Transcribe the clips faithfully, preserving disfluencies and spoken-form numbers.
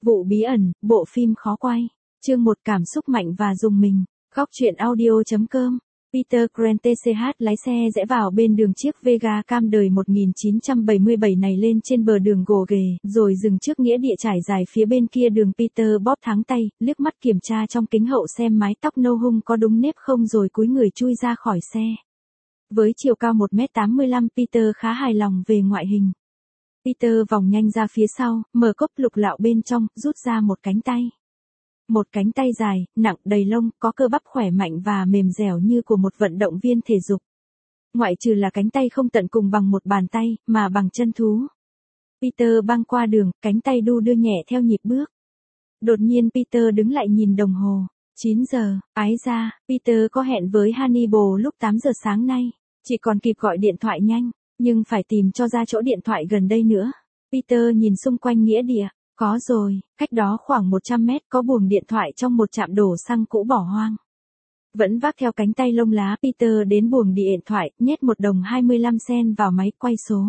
Vụ bí ẩn, bộ phim khó quay. Chương một cảm xúc mạnh và rùng mình. Góc truyện audio chấm com. Peter Grant tê xê hát lái xe rẽ vào bên đường chiếc Vega cam đời một nghìn chín trăm bảy mươi bảy này lên trên bờ đường gồ ghề, rồi dừng trước nghĩa địa trải dài phía bên kia đường. Peter bóp thắng tay, liếc mắt kiểm tra trong kính hậu xem mái tóc nâu hung có đúng nếp không rồi cúi người chui ra khỏi xe. Với chiều cao một mét tám mươi lăm, Peter khá hài lòng về ngoại hình. Peter vòng nhanh ra phía sau, mở cốp lục lạo bên trong, rút ra một cánh tay. Một cánh tay dài, nặng, đầy lông, có cơ bắp khỏe mạnh và mềm dẻo như của một vận động viên thể dục. Ngoại trừ là cánh tay không tận cùng bằng một bàn tay, mà bằng chân thú. Peter băng qua đường, cánh tay đu đưa nhẹ theo nhịp bước. Đột nhiên Peter đứng lại nhìn đồng hồ. chín giờ, ái ra, Peter có hẹn với Hannibal lúc tám giờ sáng nay. Chỉ còn kịp gọi điện thoại nhanh, nhưng phải tìm cho ra chỗ điện thoại gần đây nữa. Peter nhìn xung quanh nghĩa địa. Có rồi, cách đó khoảng một trăm mét có buồng điện thoại trong một trạm đổ xăng cũ bỏ hoang. Vẫn vác theo cánh tay lông lá, Peter đến buồng điện thoại, nhét một đồng hai mươi lăm sen vào máy quay số.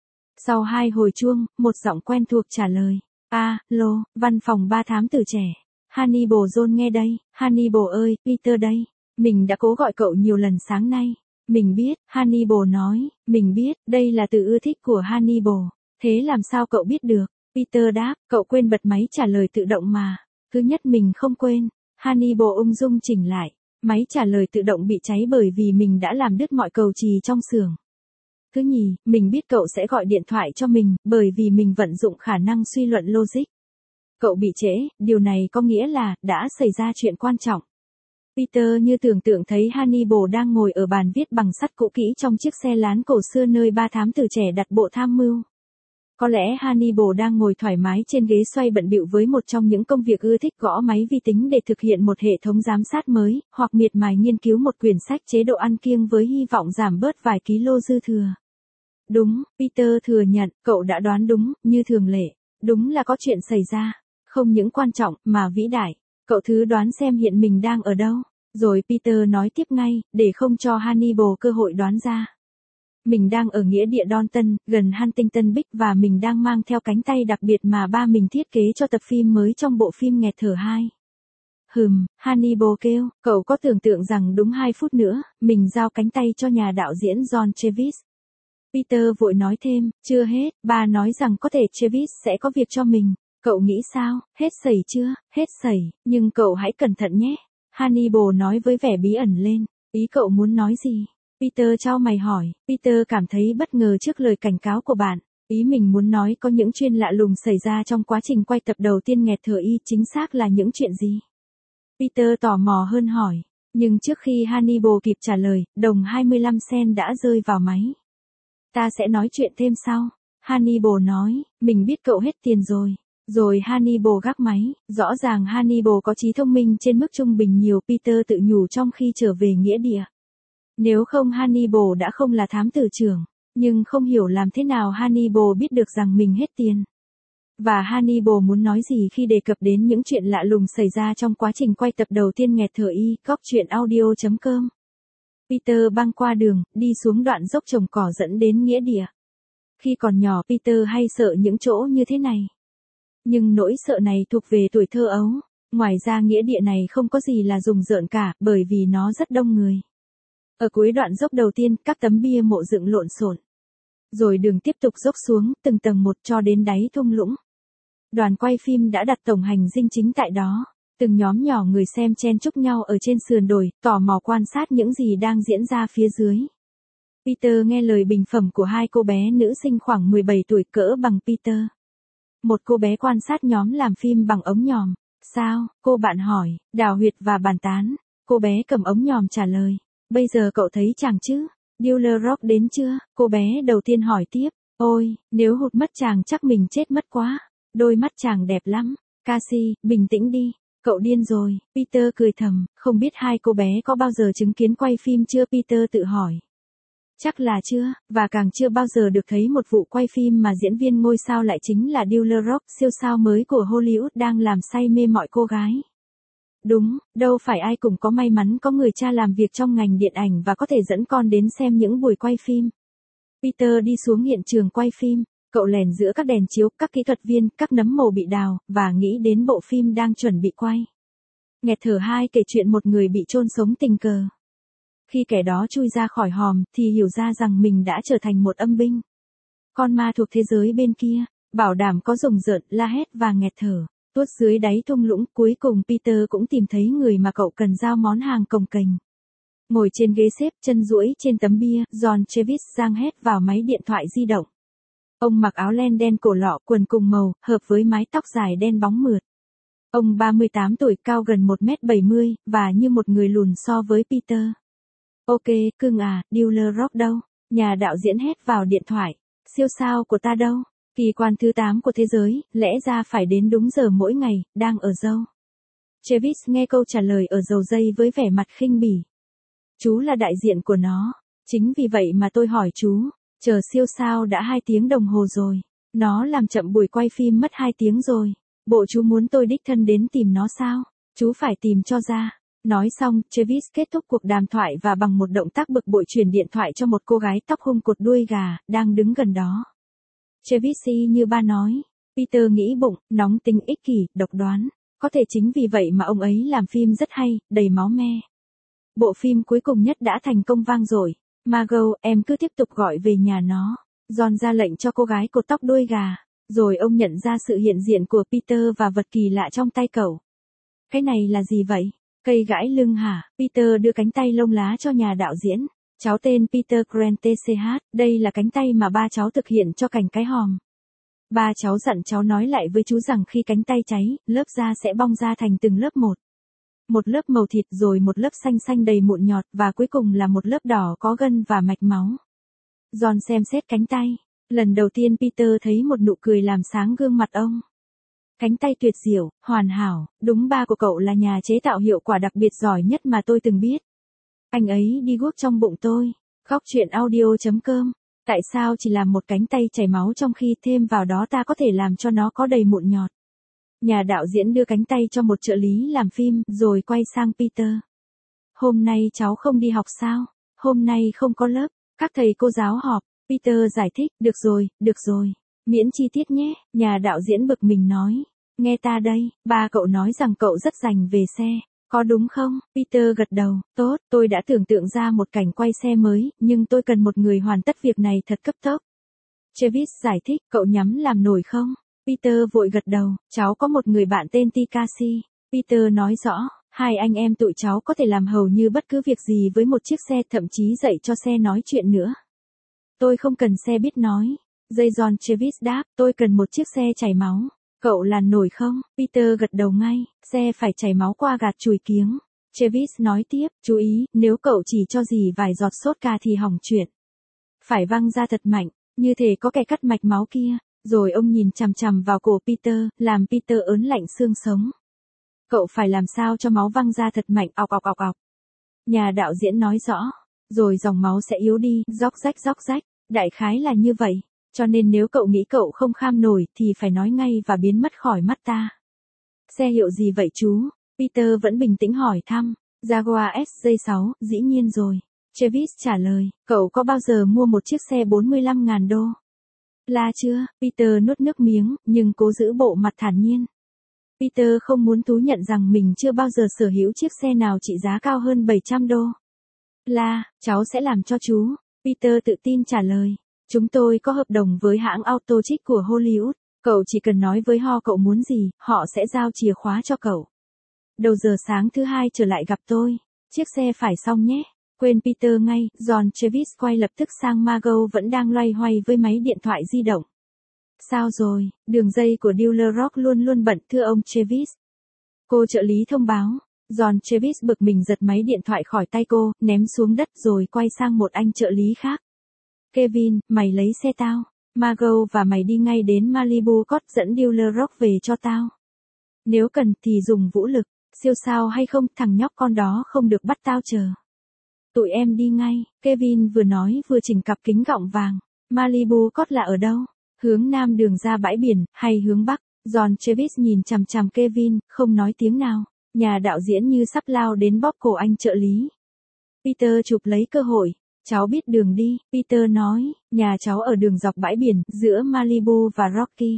Sau hai hồi chuông, một giọng quen thuộc trả lời. A, lô, văn phòng ba thám tử trẻ. Hannibal John nghe đây. Hannibal ơi, Peter đây. Mình đã cố gọi cậu nhiều lần sáng nay. Mình biết, Hannibal nói, mình biết, đây là từ ưa thích của Hannibal. Thế làm sao cậu biết được? Peter đáp, cậu quên bật máy trả lời tự động mà. Thứ nhất mình không quên. Hannibal ung dung chỉnh lại. Máy trả lời tự động bị cháy bởi vì mình đã làm đứt mọi cầu chì trong xưởng. Thứ nhì, mình biết cậu sẽ gọi điện thoại cho mình, bởi vì mình vận dụng khả năng suy luận logic. Cậu bị trễ, điều này có nghĩa là, đã xảy ra chuyện quan trọng. Peter như tưởng tượng thấy Hannibal đang ngồi ở bàn viết bằng sắt cũ kỹ trong chiếc xe lán cổ xưa nơi ba thám tử trẻ đặt bộ tham mưu. Có lẽ Hannibal đang ngồi thoải mái trên ghế xoay bận bịu với một trong những công việc ưa thích gõ máy vi tính để thực hiện một hệ thống giám sát mới, hoặc miệt mài nghiên cứu một quyển sách chế độ ăn kiêng với hy vọng giảm bớt vài ký-lô dư thừa. Đúng, Peter thừa nhận, cậu đã đoán đúng, như thường lệ. Đúng là có chuyện xảy ra. Không những quan trọng, mà vĩ đại. Cậu thử đoán xem hiện mình đang ở đâu. Rồi Peter nói tiếp ngay, để không cho Hannibal cơ hội đoán ra. Mình đang ở nghĩa địa Dalton, gần Huntington Beach và mình đang mang theo cánh tay đặc biệt mà ba mình thiết kế cho tập phim mới trong bộ phim Nghẹt thở hai. Hừm, Hannibal kêu, cậu có tưởng tượng rằng đúng hai phút nữa, mình giao cánh tay cho nhà đạo diễn John Travis. Peter vội nói thêm, chưa hết, ba nói rằng có thể Travis sẽ có việc cho mình. Cậu nghĩ sao, hết sẩy chưa, hết sẩy, nhưng cậu hãy cẩn thận nhé. Hannibal nói với vẻ bí ẩn lên, ý cậu muốn nói gì? Peter chau mày hỏi, Peter cảm thấy bất ngờ trước lời cảnh cáo của bạn. Ý mình muốn nói có những chuyện lạ lùng xảy ra trong quá trình quay tập đầu tiên Nghẹt thở y, chính xác là những chuyện gì? Peter tò mò hơn hỏi, nhưng trước khi Hannibal kịp trả lời, đồng hai mươi lăm sen đã rơi vào máy. Ta sẽ nói chuyện thêm sau. Hannibal nói, mình biết cậu hết tiền rồi. Rồi Hannibal gác máy, rõ ràng Hannibal có trí thông minh trên mức trung bình nhiều, Peter tự nhủ trong khi trở về nghĩa địa. Nếu không Hannibal đã không là thám tử trưởng, nhưng không hiểu làm thế nào Hannibal biết được rằng mình hết tiền. Và Hannibal muốn nói gì khi đề cập đến những chuyện lạ lùng xảy ra trong quá trình quay tập đầu tiên Nghẹt thở y, góc truyện audio chấm com. Peter băng qua đường, đi xuống đoạn dốc trồng cỏ dẫn đến nghĩa địa. Khi còn nhỏ Peter hay sợ những chỗ như thế này. Nhưng nỗi sợ này thuộc về tuổi thơ ấu. Ngoài ra nghĩa địa này không có gì là rùng rợn cả, bởi vì nó rất đông người. Ở cuối đoạn dốc đầu tiên, các tấm bia mộ dựng lộn xộn. Rồi đường tiếp tục dốc xuống, từng tầng một cho đến đáy thung lũng. Đoàn quay phim đã đặt tổng hành dinh chính tại đó. Từng nhóm nhỏ người xem chen chúc nhau ở trên sườn đồi, tò mò quan sát những gì đang diễn ra phía dưới. Peter nghe lời bình phẩm của hai cô bé nữ sinh khoảng mười bảy tuổi cỡ bằng Peter. Một cô bé quan sát nhóm làm phim bằng ống nhòm. Sao, cô bạn hỏi, đào huyệt và bàn tán. Cô bé cầm ống nhòm trả lời. Bây giờ cậu thấy chàng chứ? Dealer Rock đến chưa? Cô bé đầu tiên hỏi tiếp. Ôi, nếu hụt mất chàng chắc mình chết mất quá. Đôi mắt chàng đẹp lắm. Cassie, bình tĩnh đi. Cậu điên rồi. Peter cười thầm, không biết hai cô bé có bao giờ chứng kiến quay phim chưa? Peter tự hỏi. Chắc là chưa, và càng chưa bao giờ được thấy một vụ quay phim mà diễn viên ngôi sao lại chính là Dealer Rock, siêu sao mới của Hollywood đang làm say mê mọi cô gái. Đúng, đâu phải ai cũng có may mắn có người cha làm việc trong ngành điện ảnh và có thể dẫn con đến xem những buổi quay phim. Peter đi xuống hiện trường quay phim. Cậu lèn giữa các đèn chiếu, các kỹ thuật viên, các nấm mồ bị đào, và nghĩ đến bộ phim đang chuẩn bị quay. Nghẹt thở hai kể chuyện một người bị chôn sống tình cờ. Khi kẻ đó chui ra khỏi hòm, thì hiểu ra rằng mình đã trở thành một âm binh. Con ma thuộc thế giới bên kia, bảo đảm có rùng rợn, la hét và nghẹt thở. Tuốt dưới đáy thung lũng, cuối cùng Peter cũng tìm thấy người mà cậu cần giao món hàng cồng kềnh. Ngồi trên ghế xếp, chân duỗi trên tấm bia, John Travis giang hết vào máy điện thoại di động. Ông mặc áo len đen cổ lọ, quần cùng màu, hợp với mái tóc dài đen bóng mượt. Ông ba mươi tám tuổi, cao gần một mét bảy mươi, và như một người lùn so với Peter. Ok, cưng à, Dealer Rock đâu? Nhà đạo diễn hét vào điện thoại. Siêu sao của ta đâu? Kỳ quan thứ tám của thế giới, lẽ ra phải đến đúng giờ mỗi ngày, đang ở đâu? Travis nghe câu trả lời ở dầu dây với vẻ mặt khinh bỉ. Chú là đại diện của nó. Chính vì vậy mà tôi hỏi chú. Chờ siêu sao đã hai tiếng đồng hồ rồi. Nó làm chậm buổi quay phim mất hai tiếng rồi. Bộ chú muốn tôi đích thân đến tìm nó sao? Chú phải tìm cho ra. Nói xong, Travis kết thúc cuộc đàm thoại và bằng một động tác bực bội truyền điện thoại cho một cô gái tóc hung cột đuôi gà, đang đứng gần đó. Travis y như ba nói. Peter nghĩ bụng, nóng tính ích kỷ, độc đoán. Có thể chính vì vậy mà ông ấy làm phim rất hay, đầy máu me. Bộ phim cuối cùng nhất đã thành công vang dội. Margot, em cứ tiếp tục gọi về nhà nó. John ra lệnh cho cô gái cột tóc đuôi gà. Rồi ông nhận ra sự hiện diện của Peter và vật kỳ lạ trong tay cậu. Cái này là gì vậy? Cây gãi lưng hả? Peter đưa cánh tay lông lá cho nhà đạo diễn. Cháu tên Peter Grant tê xê hát, đây là cánh tay mà ba cháu thực hiện cho cảnh cái hòm. Ba cháu dặn cháu nói lại với chú rằng khi cánh tay cháy, lớp da sẽ bong ra thành từng lớp một. Một lớp màu thịt rồi một lớp xanh xanh đầy mụn nhọt và cuối cùng là một lớp đỏ có gân và mạch máu. John xem xét cánh tay. Lần đầu tiên Peter thấy một nụ cười làm sáng gương mặt ông. Cánh tay tuyệt diệu, hoàn hảo, đúng ba của cậu là nhà chế tạo hiệu quả đặc biệt giỏi nhất mà tôi từng biết. Anh ấy đi guốc trong bụng tôi. Khóc chuyện audio chấm com. Tại sao chỉ làm một cánh tay chảy máu trong khi thêm vào đó ta có thể làm cho nó có đầy mụn nhọt? Nhà đạo diễn đưa cánh tay cho một trợ lý làm phim, rồi quay sang Peter. Hôm nay cháu không đi học sao? Hôm nay không có lớp, các thầy cô giáo họp. Peter giải thích, được rồi, được rồi. Miễn chi tiết nhé, nhà đạo diễn bực mình nói. Nghe ta đây, ba cậu nói rằng cậu rất rành về xe. Có đúng không? Peter gật đầu. Tốt, tôi đã tưởng tượng ra một cảnh quay xe mới, nhưng tôi cần một người hoàn tất việc này thật cấp tốc. Travis giải thích, cậu nhắm làm nổi không? Peter vội gật đầu, cháu có một người bạn tên Tikashi. Peter nói rõ, hai anh em tụi cháu có thể làm hầu như bất cứ việc gì với một chiếc xe, thậm chí dạy cho xe nói chuyện nữa. Tôi không cần xe biết nói. Dây John Travis đáp, tôi cần một chiếc xe chảy máu. Cậu làm nổi không? Peter gật đầu ngay, xe phải chảy máu qua gạt chùi kiếng. Travis nói tiếp, chú ý, nếu cậu chỉ cho dì vài giọt sốt ca thì hỏng chuyện. Phải văng ra thật mạnh, như thể có kẻ cắt mạch máu kia. Rồi ông nhìn chằm chằm vào cổ Peter, làm Peter ớn lạnh xương sống. Cậu phải làm sao cho máu văng ra thật mạnh, ọc ọc ọc ọc. Nhà đạo diễn nói rõ, rồi dòng máu sẽ yếu đi, róc rách róc rách, đại khái là như vậy. Cho nên nếu cậu nghĩ cậu không kham nổi thì phải nói ngay và biến mất khỏi mắt ta. Xe hiệu gì vậy chú? Peter vẫn bình tĩnh hỏi thăm. Jaguar ét gi sáu, dĩ nhiên rồi. Travis trả lời, cậu có bao giờ mua một chiếc xe bốn mươi lăm nghìn đô? Là chưa? Peter nuốt nước miếng, nhưng cố giữ bộ mặt thản nhiên. Peter không muốn thú nhận rằng mình chưa bao giờ sở hữu chiếc xe nào trị giá cao hơn bảy trăm đô. Là, cháu sẽ làm cho chú. Peter tự tin trả lời. Chúng tôi có hợp đồng với hãng Autochick của Hollywood. Cậu chỉ cần nói với họ cậu muốn gì, họ sẽ giao chìa khóa cho cậu. Đầu giờ sáng thứ hai trở lại gặp tôi. Chiếc xe phải xong nhé. Quên Peter ngay, John Travis quay lập tức sang Margot vẫn đang loay hoay với máy điện thoại di động. Sao rồi, đường dây của Dealer Rock luôn luôn bận thưa ông Travis. Cô trợ lý thông báo. John Travis bực mình giật máy điện thoại khỏi tay cô, ném xuống đất rồi quay sang một anh trợ lý khác. Kevin, mày lấy xe tao. Margot và mày đi ngay đến Malibu Court dẫn Dealer Rock về cho tao. Nếu cần thì dùng vũ lực, siêu sao hay không, thằng nhóc con đó không được bắt tao chờ. Tụi em đi ngay, Kevin vừa nói vừa chỉnh cặp kính gọng vàng. Malibu Court là ở đâu? Hướng nam đường ra bãi biển, hay hướng bắc? John Travis nhìn chằm chằm Kevin, không nói tiếng nào. Nhà đạo diễn như sắp lao đến bóp cổ anh trợ lý. Peter chụp lấy cơ hội. Cháu biết đường đi, Peter nói, nhà cháu ở đường dọc bãi biển, giữa Malibu và Rocky.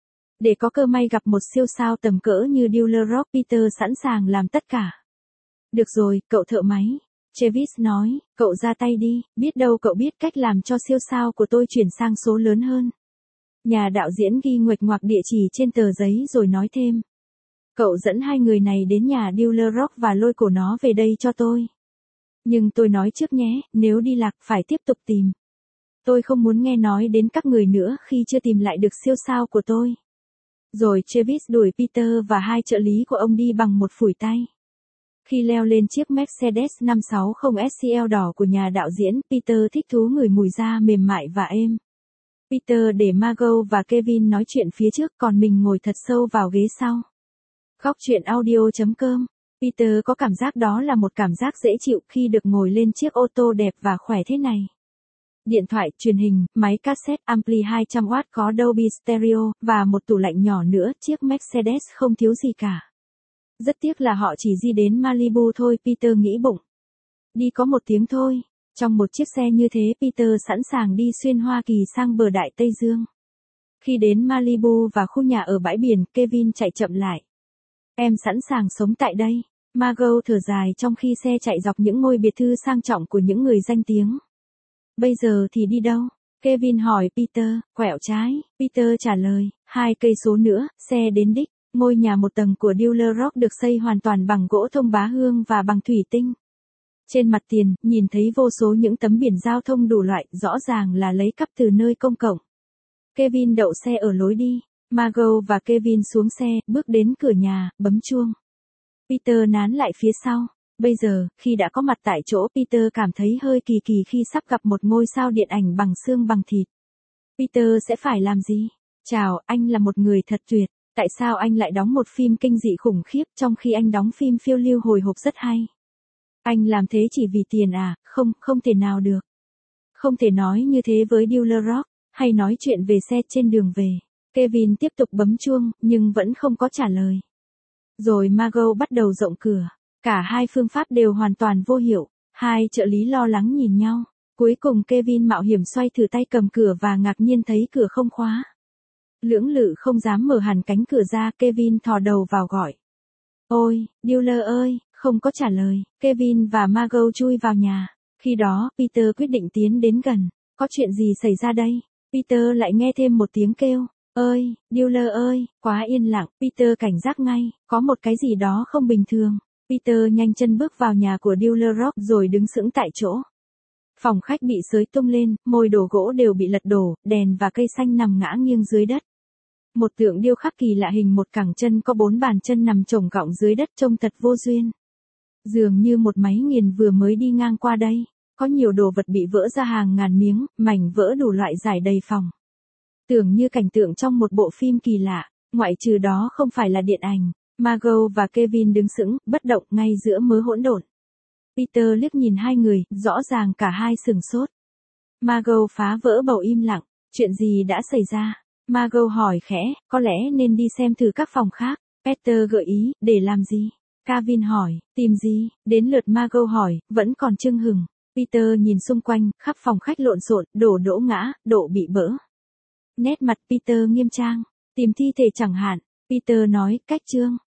Để có cơ may gặp một siêu sao tầm cỡ như Dealer Rock, Peter sẵn sàng làm tất cả. Được rồi, cậu thợ máy. Travis nói, cậu ra tay đi, biết đâu cậu biết cách làm cho siêu sao của tôi chuyển sang số lớn hơn. Nhà đạo diễn ghi nguệch ngoạc địa chỉ trên tờ giấy rồi nói thêm. Cậu dẫn hai người này đến nhà Dealer Rock và lôi cổ nó về đây cho tôi. Nhưng tôi nói trước nhé, nếu đi lạc phải tiếp tục tìm. Tôi không muốn nghe nói đến các người nữa khi chưa tìm lại được siêu sao của tôi. Rồi Travis đuổi Peter và hai trợ lý của ông đi bằng một phủi tay. Khi leo lên chiếc Mercedes năm sáu không S C L đỏ của nhà đạo diễn, Peter thích thú ngửi mùi da mềm mại và êm. Peter để Margot và Kevin nói chuyện phía trước, còn mình ngồi thật sâu vào ghế sau. Góc truyện audio chấm com. Peter có cảm giác đó là một cảm giác dễ chịu khi được ngồi lên chiếc ô tô đẹp và khỏe thế này. Điện thoại, truyền hình, máy cassette, ampli hai trăm oát có Dolby Stereo, và một tủ lạnh nhỏ nữa, chiếc Mercedes không thiếu gì cả. Rất tiếc là họ chỉ đi đến Malibu thôi, Peter nghĩ bụng. Đi có một tiếng thôi. Trong một chiếc xe như thế, Peter sẵn sàng đi xuyên Hoa Kỳ sang bờ Đại Tây Dương. Khi đến Malibu và khu nhà ở bãi biển, Kevin chạy chậm lại. Em sẵn sàng sống tại đây. Margot thở dài trong khi xe chạy dọc những ngôi biệt thự sang trọng của những người danh tiếng. Bây giờ thì đi đâu? Kevin hỏi Peter, quẹo trái. Peter trả lời, hai cây số nữa, xe đến đích. Ngôi nhà một tầng của Dealer Rock được xây hoàn toàn bằng gỗ thông bá hương và bằng thủy tinh. Trên mặt tiền, nhìn thấy vô số những tấm biển giao thông đủ loại, rõ ràng là lấy cắp từ nơi công cộng. Kevin đậu xe ở lối đi. Margot và Kevin xuống xe, bước đến cửa nhà, bấm chuông. Peter nán lại phía sau. Bây giờ, khi đã có mặt tại chỗ, Peter cảm thấy hơi kỳ kỳ khi sắp gặp một ngôi sao điện ảnh bằng xương bằng thịt. Peter sẽ phải làm gì? Chào, anh là một người thật tuyệt. Tại sao anh lại đóng một phim kinh dị khủng khiếp trong khi anh đóng phim phiêu lưu hồi hộp rất hay? Anh làm thế chỉ vì tiền à? Không, không thể nào được. Không thể nói như thế với Dealer Rock, hay nói chuyện về xe trên đường về. Kevin tiếp tục bấm chuông, nhưng vẫn không có trả lời. Rồi Margot bắt đầu rộng cửa. Cả hai phương pháp đều hoàn toàn vô hiệu. Hai trợ lý lo lắng nhìn nhau. Cuối cùng Kevin mạo hiểm xoay thử tay cầm cửa và ngạc nhiên thấy cửa không khóa. Lưỡng lự không dám mở hẳn cánh cửa ra, Kevin thò đầu vào gọi. Ôi, Dealer ơi, không có trả lời. Kevin và Margot chui vào nhà. Khi đó, Peter quyết định tiến đến gần. Có chuyện gì xảy ra đây? Peter lại nghe thêm một tiếng kêu. Ơi, Dealer ơi, quá yên lặng. Peter cảnh giác ngay, có một cái gì đó không bình thường. Peter nhanh chân bước vào nhà của Dealer Rock rồi đứng sững tại chỗ. Phòng khách bị xới tung lên, mồi đồ gỗ đều bị lật đổ, đèn và cây xanh nằm ngã nghiêng dưới đất. Một tượng điêu khắc kỳ lạ hình một cẳng chân có bốn bàn chân nằm chồng cọng dưới đất trông thật vô duyên. Dường như một máy nghiền vừa mới đi ngang qua đây. Có nhiều đồ vật bị vỡ ra hàng ngàn miếng, mảnh vỡ đủ loại rải đầy phòng. Tưởng như cảnh tượng trong một bộ phim kỳ lạ, ngoại trừ đó không phải là điện ảnh. Margot và Kevin đứng sững, bất động ngay giữa mớ hỗn độn. Peter liếc nhìn hai người, rõ ràng cả hai sửng sốt. Margot phá vỡ bầu im lặng, chuyện gì đã xảy ra? Margot hỏi khẽ, có lẽ nên đi xem thử các phòng khác. Peter gợi ý, để làm gì? Kevin hỏi, tìm gì? Đến lượt Margot hỏi, vẫn còn chưng hừng. Peter nhìn xung quanh, khắp phòng khách lộn xộn, đổ đổ ngã, đổ bị vỡ. Nét mặt Peter nghiêm trang, tìm thi thể chẳng hạn. Peter nói, cách chương.